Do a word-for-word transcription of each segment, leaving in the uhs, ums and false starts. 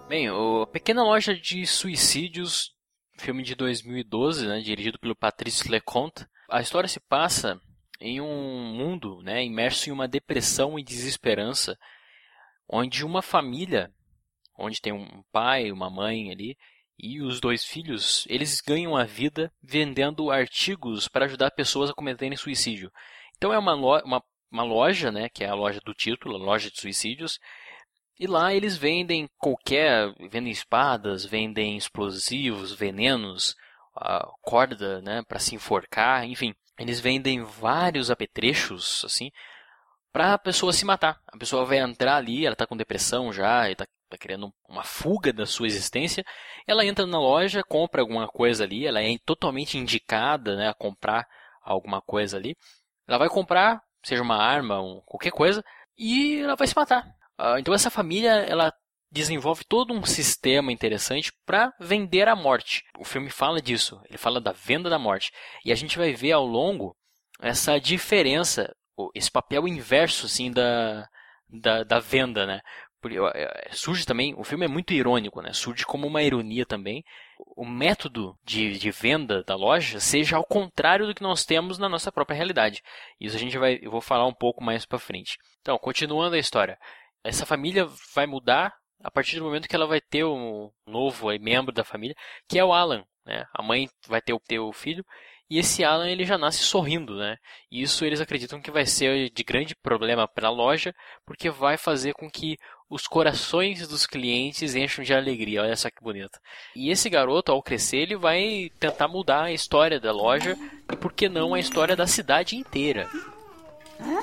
Bem, o Pequena Loja de Suicídios, filme de dois mil e doze, né, dirigido pelo Patrice Leconte. A história se passa em um mundo, né, imerso em uma depressão e desesperança, onde uma família, onde tem um pai, uma mãe ali, e os dois filhos, eles ganham a vida vendendo artigos para ajudar pessoas a cometerem suicídio. Então é uma, lo- uma, uma loja, né, que é a loja do título, a loja de suicídios, e lá eles vendem qualquer, vendem espadas, vendem explosivos, venenos, a corda, né, para se enforcar, enfim. Eles vendem vários apetrechos, assim, para a pessoa se matar. A pessoa vai entrar ali, ela está com depressão já, está tá querendo uma fuga da sua existência. Ela entra na loja, compra alguma coisa ali, ela é totalmente indicada, né, a comprar alguma coisa ali. Ela vai comprar, seja uma arma, um, qualquer coisa, e ela vai se matar. Uh, então essa família, ela desenvolve todo um sistema interessante para vender a morte. O filme fala disso, ele fala da venda da morte. E a gente vai ver ao longo essa diferença, esse papel inverso assim, da, da, da venda, né? Porque, é, surge também, o filme é muito irônico, né? Surge como uma ironia também. O método de, de venda da loja seja ao contrário do que nós temos na nossa própria realidade. Isso a gente vai, eu vou falar um pouco mais para frente. Então, continuando a história. Essa família vai mudar a partir do momento que ela vai ter um novo aí, membro da família, que é o Alan, né? A mãe vai ter o, ter o filho, e esse Alan ele já nasce sorrindo, né? E isso eles acreditam que vai ser de grande problema para a loja, porque vai fazer com que os corações dos clientes encham de alegria. Olha só que bonito. E esse garoto, ao crescer, ele vai tentar mudar a história da loja, e por que não a história da cidade inteira. Hein?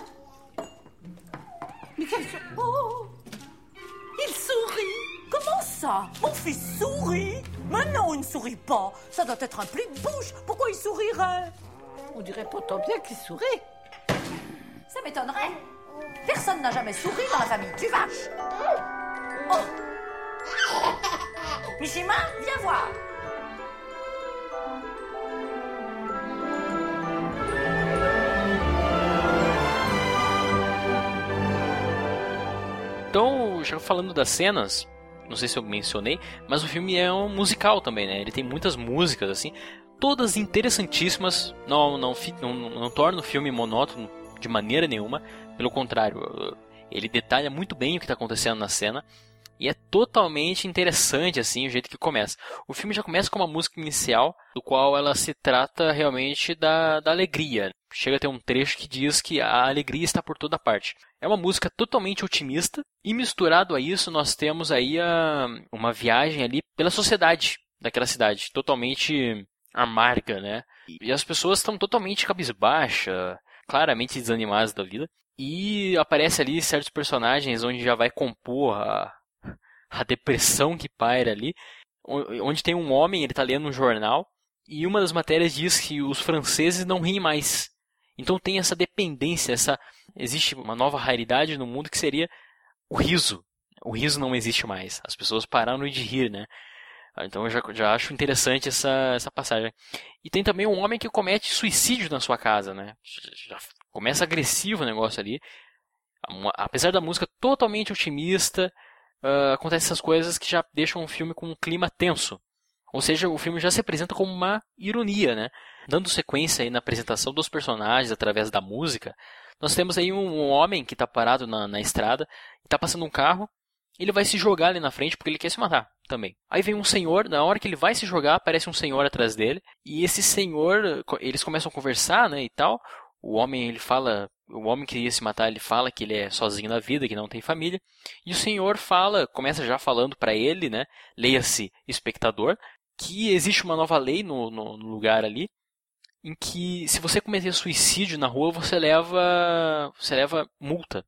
Mais qu'est-ce que... Oh! Il sourit! Comment ça? Mon fils sourit? Mais non, il ne sourit pas. Ça doit être un pli de bouche. Pourquoi il sourirait? On dirait pourtant bien qu'il sourit. Ça m'étonnerait. Personne n'a jamais souri dans la famille. Tu vaches! Oh! Mishima, viens voir! Então, já falando das cenas, não sei se eu mencionei, mas o filme é um musical também, né? Ele tem muitas músicas, assim, todas interessantíssimas, não, não, não, não torna o filme monótono de maneira nenhuma, pelo contrário, ele detalha muito bem o que está acontecendo na cena, e é totalmente interessante, assim, o jeito que começa. O filme já começa com uma música inicial, do qual ela se trata realmente da, da alegria. Chega a ter um trecho que diz que a alegria está por toda parte. É uma música totalmente otimista, e misturado a isso nós temos aí a, uma viagem ali pela sociedade daquela cidade, totalmente amarga, né? E as pessoas estão totalmente cabisbaixa, claramente desanimadas da vida. E aparece ali certos personagens onde já vai compor a, a depressão que paira ali, onde tem um homem, ele está lendo um jornal, e uma das matérias diz que os franceses não riem mais. Então tem essa dependência, essa existe uma nova raridade no mundo que seria o riso. O riso não existe mais. As pessoas pararam de rir, né? Então eu já, já acho interessante essa, essa passagem. E tem também um homem que comete suicídio na sua casa, né? Já começa agressivo o negócio ali. Apesar da música totalmente otimista, uh, acontecem essas coisas que já deixam o filme com um clima tenso. Ou seja, o filme já se apresenta como uma ironia, né? Dando sequência aí na apresentação dos personagens através da música, nós temos aí um, um homem que está parado na, na estrada, está passando um carro, ele vai se jogar ali na frente porque ele quer se matar também. Aí vem um senhor, na hora que ele vai se jogar, aparece um senhor atrás dele, e esse senhor, eles começam a conversar, né, e tal. O homem, ele fala, o homem que ia se matar, ele fala que ele é sozinho na vida, que não tem família, e o senhor fala, começa já falando para ele, né, leia-se espectador, que existe uma nova lei no, no, no lugar ali, em que se você cometer suicídio na rua, você leva, você leva multa.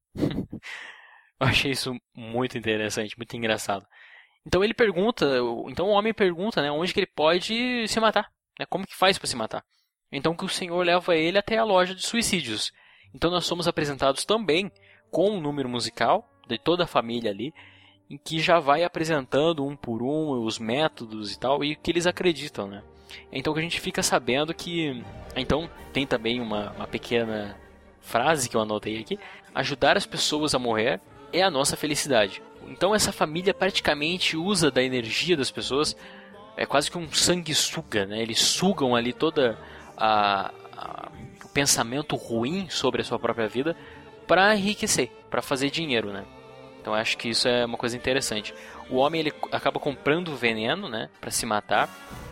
Eu achei isso muito interessante, muito engraçado. Então ele pergunta, então o homem pergunta, né, onde que ele pode se matar, né, como que faz para se matar. Então que o senhor leva ele até a loja de suicídios. Então nós somos apresentados também com um número musical de toda a família ali, em que já vai apresentando um por um os métodos e tal, e o que eles acreditam, né? Então que a gente fica sabendo que... Então tem também uma, uma pequena frase que eu anotei aqui. Ajudar as pessoas a morrer é a nossa felicidade. Então essa família praticamente usa da energia das pessoas, é quase que um sanguessuga, né? Eles sugam ali toda a, a o pensamento ruim sobre a sua própria vida para enriquecer, para fazer dinheiro, né? Então acho que isso é uma coisa interessante. O homem ele acaba comprando veneno, né, para se matar.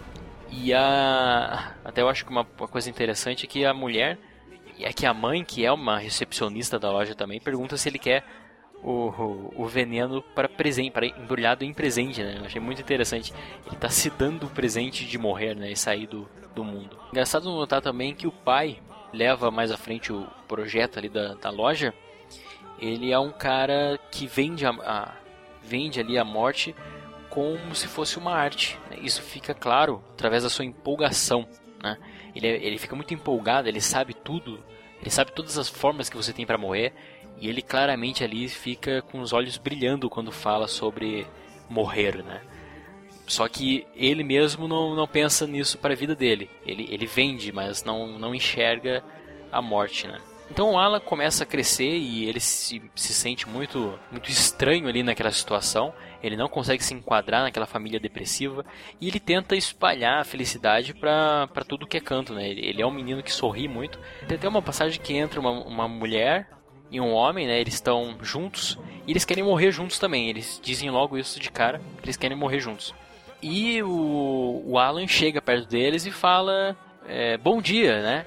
E a até eu acho que uma, uma coisa interessante é que a mulher, é que a mãe, que é uma recepcionista da loja também, pergunta se ele quer o, o, o veneno para presente, para embrulhado em presente, né? Eu achei muito interessante. Ele está se dando o presente de morrer, né, e sair do, do mundo. Engraçado notar também que o pai leva mais à frente o projeto ali da, da loja. Ele é um cara que vende, a, a, vende ali a morte como se fosse uma arte, né? Isso fica claro através da sua empolgação, né? Ele, ele fica muito empolgado, ele sabe tudo, ele sabe todas as formas que você tem para morrer, e ele claramente ali fica com os olhos brilhando quando fala sobre morrer, né? Só que ele mesmo não, não pensa nisso para a vida dele. Ele, ele vende, mas não, não enxerga a morte, né? Então o Alan começa a crescer e ele se, se sente muito, muito estranho ali naquela situação. Ele não consegue se enquadrar naquela família depressiva. E ele tenta espalhar a felicidade para tudo que é canto, né? Ele, ele é um menino que sorri muito. Tem até uma passagem que entra uma, uma mulher e um homem, né? Eles estão juntos e eles querem morrer juntos também. Eles dizem logo isso de cara, que eles querem morrer juntos. E o, o Alan chega perto deles e fala, é, bom dia, né?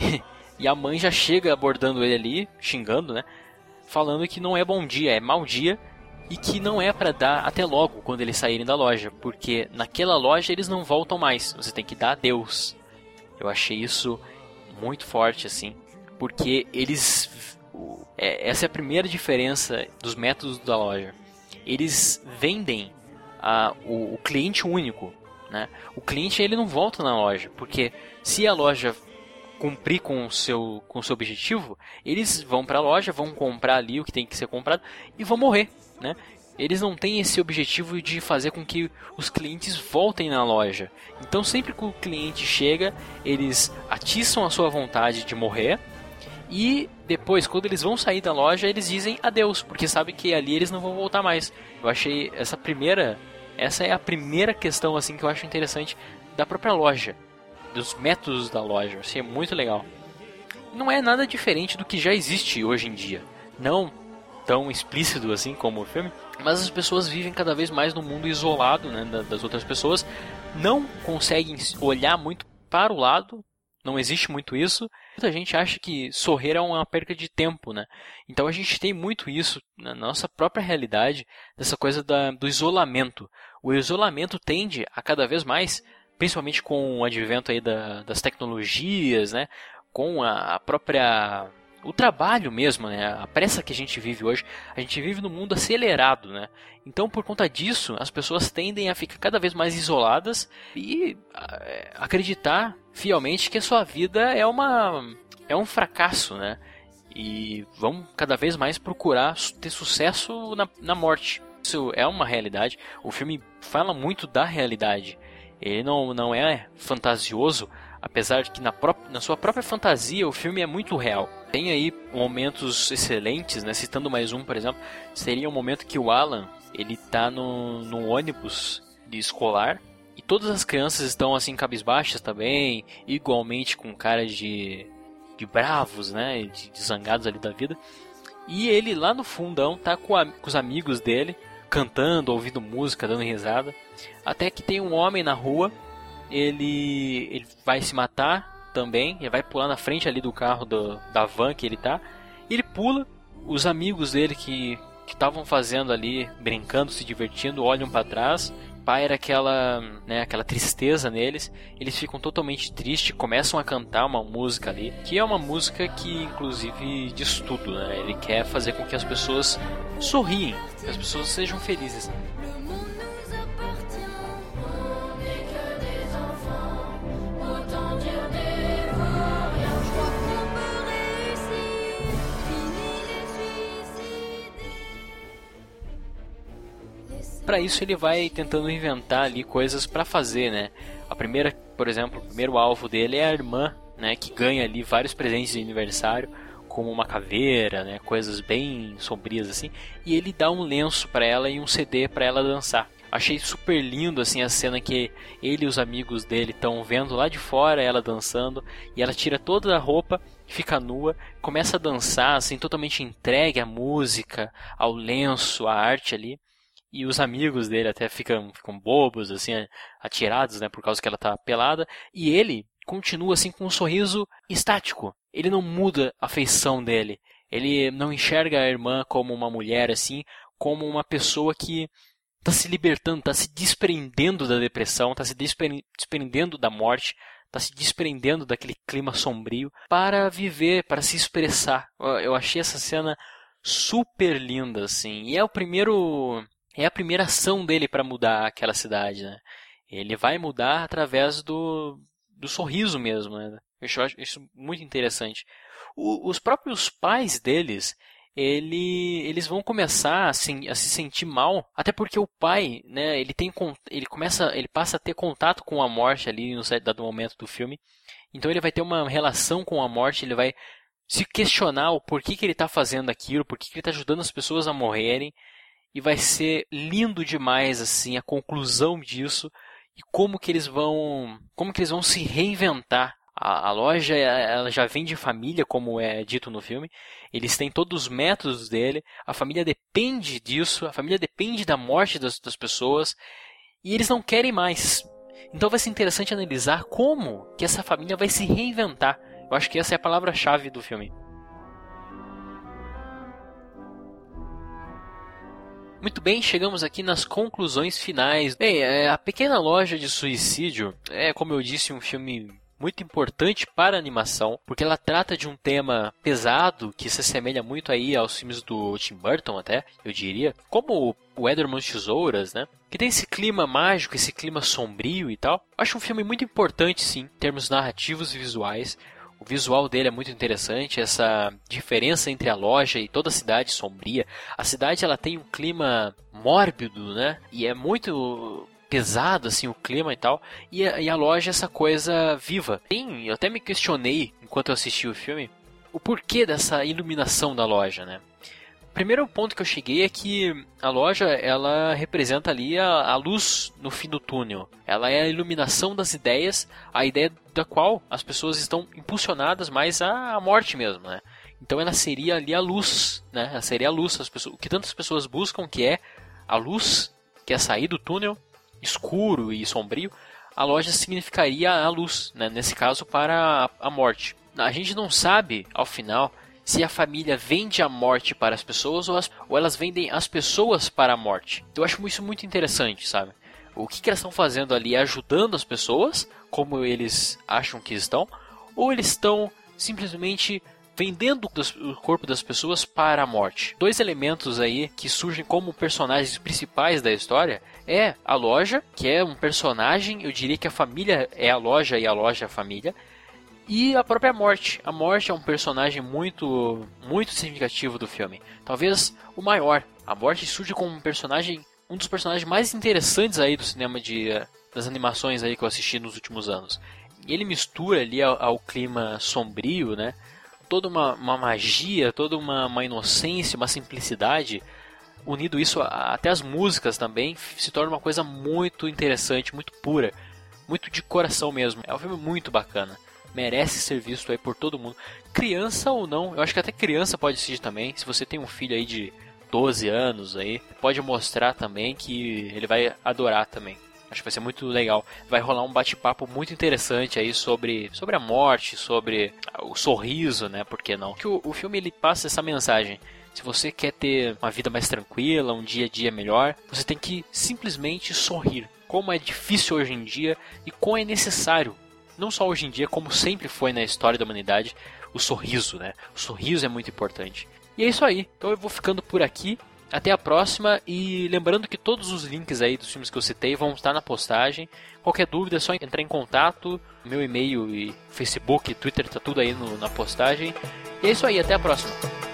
E a mãe já chega abordando ele ali, xingando, né? Falando que não é bom dia, é mau dia. E que não é para dar até logo quando eles saírem da loja. Porque naquela loja eles não voltam mais. Você tem que dar adeus. Eu achei isso muito forte, assim. Porque eles... É, essa é a primeira diferença dos métodos da loja. Eles vendem a, o, o cliente único, né? O cliente ele não volta na loja. Porque se a loja cumprir com o seu, com o seu objetivo, eles vão para a loja, vão comprar ali o que tem que ser comprado e vão morrer, né? Eles não têm esse objetivo de fazer com que os clientes voltem na loja. Então sempre que o cliente chega, eles atiçam a sua vontade de morrer e depois, quando eles vão sair da loja, eles dizem adeus, porque sabem que ali eles não vão voltar mais. Eu achei essa primeira, essa é a primeira questão assim que eu acho interessante da própria loja, dos métodos da loja. Isso é muito legal. Não é nada diferente do que já existe hoje em dia. Não tão explícito assim como o filme, mas as pessoas vivem cada vez mais no mundo isolado, né, das outras pessoas. Não conseguem olhar muito para o lado. Não existe muito isso. Muita gente acha que sorrir é uma perca de tempo, né? Então a gente tem muito isso na nossa própria realidade, dessa coisa da, do isolamento. O isolamento tende a cada vez mais, principalmente com o advento aí da, das tecnologias, né? Com a, a própria... o trabalho mesmo, né? A pressa que a gente vive hoje. A gente vive num mundo acelerado, né? Então, por conta disso, as pessoas tendem a ficar cada vez mais isoladas e é, acreditar fielmente que a sua vida é, uma, é um fracasso, né? E vão cada vez mais procurar ter sucesso na, na morte. Isso é uma realidade. O filme fala muito da realidade. Ele não, não é fantasioso, apesar de que na, pró- na sua própria fantasia o filme é muito real. Tem aí momentos excelentes, né? Citando mais um, por exemplo, seria um momento que o Alan ele tá no, no ônibus de escolar e todas as crianças estão assim cabisbaixas também, igualmente com cara de, de bravos, né? De, de zangados ali da vida. E ele lá no fundão tá com, a, com os amigos dele, cantando, ouvindo música, dando risada. Até que tem um homem na rua, ele, ele vai se matar também, ele vai pular na frente ali do carro do, da van que ele tá. Ele pula, os amigos dele que estavam fazendo ali, brincando, se divertindo, olham para trás. Paira aquela, né, aquela tristeza neles. Eles ficam totalmente tristes, começam a cantar uma música ali, que é uma música que inclusive diz tudo, né? Ele quer fazer com que as pessoas sorriem, que as pessoas sejam felizes. Para isso ele vai tentando inventar ali coisas para fazer, né? A primeira, por exemplo, o primeiro alvo dele é a irmã, né, que ganha ali vários presentes de aniversário como uma caveira, né, coisas bem sombrias assim, e ele dá um lenço para ela e um C D para ela dançar. Achei super lindo assim a cena que ele e os amigos dele estão vendo lá de fora ela dançando, e ela tira toda a roupa, fica nua, começa a dançar assim, totalmente entregue à música, ao lenço, à arte ali. E os amigos dele até ficam, ficam bobos, assim, atirados, né, por causa que ela tá pelada. E ele continua assim com um sorriso estático. Ele não muda a feição dele. Ele não enxerga a irmã como uma mulher, assim, como uma pessoa que está se libertando, está se desprendendo da depressão, está se desprendendo da morte, está se desprendendo daquele clima sombrio para viver, para se expressar. Eu achei essa cena super linda, assim. E é o primeiro... É a primeira ação dele para mudar aquela cidade, né? Ele vai mudar através do, do sorriso mesmo, né? Eu acho isso muito interessante. O, os próprios pais deles, ele, eles vão começar a se, a se sentir mal, até porque o pai, né? Ele tem, ele começa, ele passa a ter contato com a morte ali no certo dado momento do filme. Então ele vai ter uma relação com a morte, ele vai se questionar o porquê que ele está fazendo aquilo, porquê que ele está ajudando as pessoas a morrerem. E vai ser lindo demais assim a conclusão disso e como que eles vão, como que eles vão se reinventar. A, a loja ela já vem de família, como é dito no filme. Eles têm todos os métodos dele. A família depende disso. A família depende da morte das, das pessoas. E eles não querem mais. Então vai ser interessante analisar como que essa família vai se reinventar. Eu acho que essa é a palavra-chave do filme. Muito bem, chegamos aqui nas conclusões finais. Bem, A Pequena Loja de Suicídio é, como eu disse, um filme muito importante para a animação, porque ela trata de um tema pesado que se assemelha muito aí aos filmes do Tim Burton até, eu diria, como o Edward Mãos de Tesouras, né? Que tem esse clima mágico, esse clima sombrio e tal. Acho um filme muito importante, sim, em termos narrativos e visuais. O visual dele é muito interessante, essa diferença entre a loja e toda a cidade sombria. A cidade ela tem um clima mórbido, né? E é muito pesado assim o clima e tal. E a, e a loja é essa coisa viva. Sim, eu até me questionei enquanto eu assisti o filme o porquê dessa iluminação da loja, né? O primeiro ponto que eu cheguei é que a loja ela representa ali a, a luz no fim do túnel. Ela é a iluminação das ideias, a ideia da qual as pessoas estão impulsionadas mais à morte mesmo, né? Então ela seria ali a luz, né? Ela seria a luz, as pessoas, o que tantas pessoas buscam, que é a luz, que é sair do túnel escuro e sombrio. A loja significaria a luz, né? Nesse caso para a, a morte. A gente não sabe ao final se a família vende a morte para as pessoas ou, as, ou elas vendem as pessoas para a morte. Eu acho isso muito interessante, sabe? O que, que elas estão fazendo ali? Ajudando as pessoas, como eles acham que estão, ou eles estão simplesmente vendendo o corpo das pessoas para a morte? Dois elementos aí que surgem como personagens principais da história é a loja, que é um personagem, eu diria que a família é a loja e a loja é a família, e a própria morte. A morte é um personagem muito, muito significativo do filme. Talvez o maior. A morte surge como um personagem, um dos personagens mais interessantes aí do cinema de, das animações aí que eu assisti nos últimos anos. E ele mistura ali ao, ao clima sombrio, né? Toda uma, uma magia, toda uma, uma inocência, uma simplicidade. Unido isso a, até as músicas também, se torna uma coisa muito interessante, muito pura, muito de coração mesmo. É um filme muito bacana. Merece ser visto aí por todo mundo. Criança ou não, eu acho que até criança pode assistir também. Se você tem um filho aí de doze anos aí, pode mostrar também que ele vai adorar também. Acho que vai ser muito legal. Vai rolar um bate-papo muito interessante aí sobre, sobre a morte, sobre o sorriso, né? Por que não? Que o, o filme ele passa essa mensagem. Se você quer ter uma vida mais tranquila, um dia a dia melhor, você tem que simplesmente sorrir. Como é difícil hoje em dia e como é necessário. Não só hoje em dia, como sempre foi na história da humanidade, o sorriso, né? O sorriso é muito importante. E é isso aí. Então eu vou ficando por aqui. Até a próxima. E lembrando que todos os links aí dos filmes que eu citei vão estar na postagem. Qualquer dúvida é só entrar em contato. Meu e-mail e Facebook, Twitter, tá tudo aí no, na postagem. E é isso aí. Até a próxima.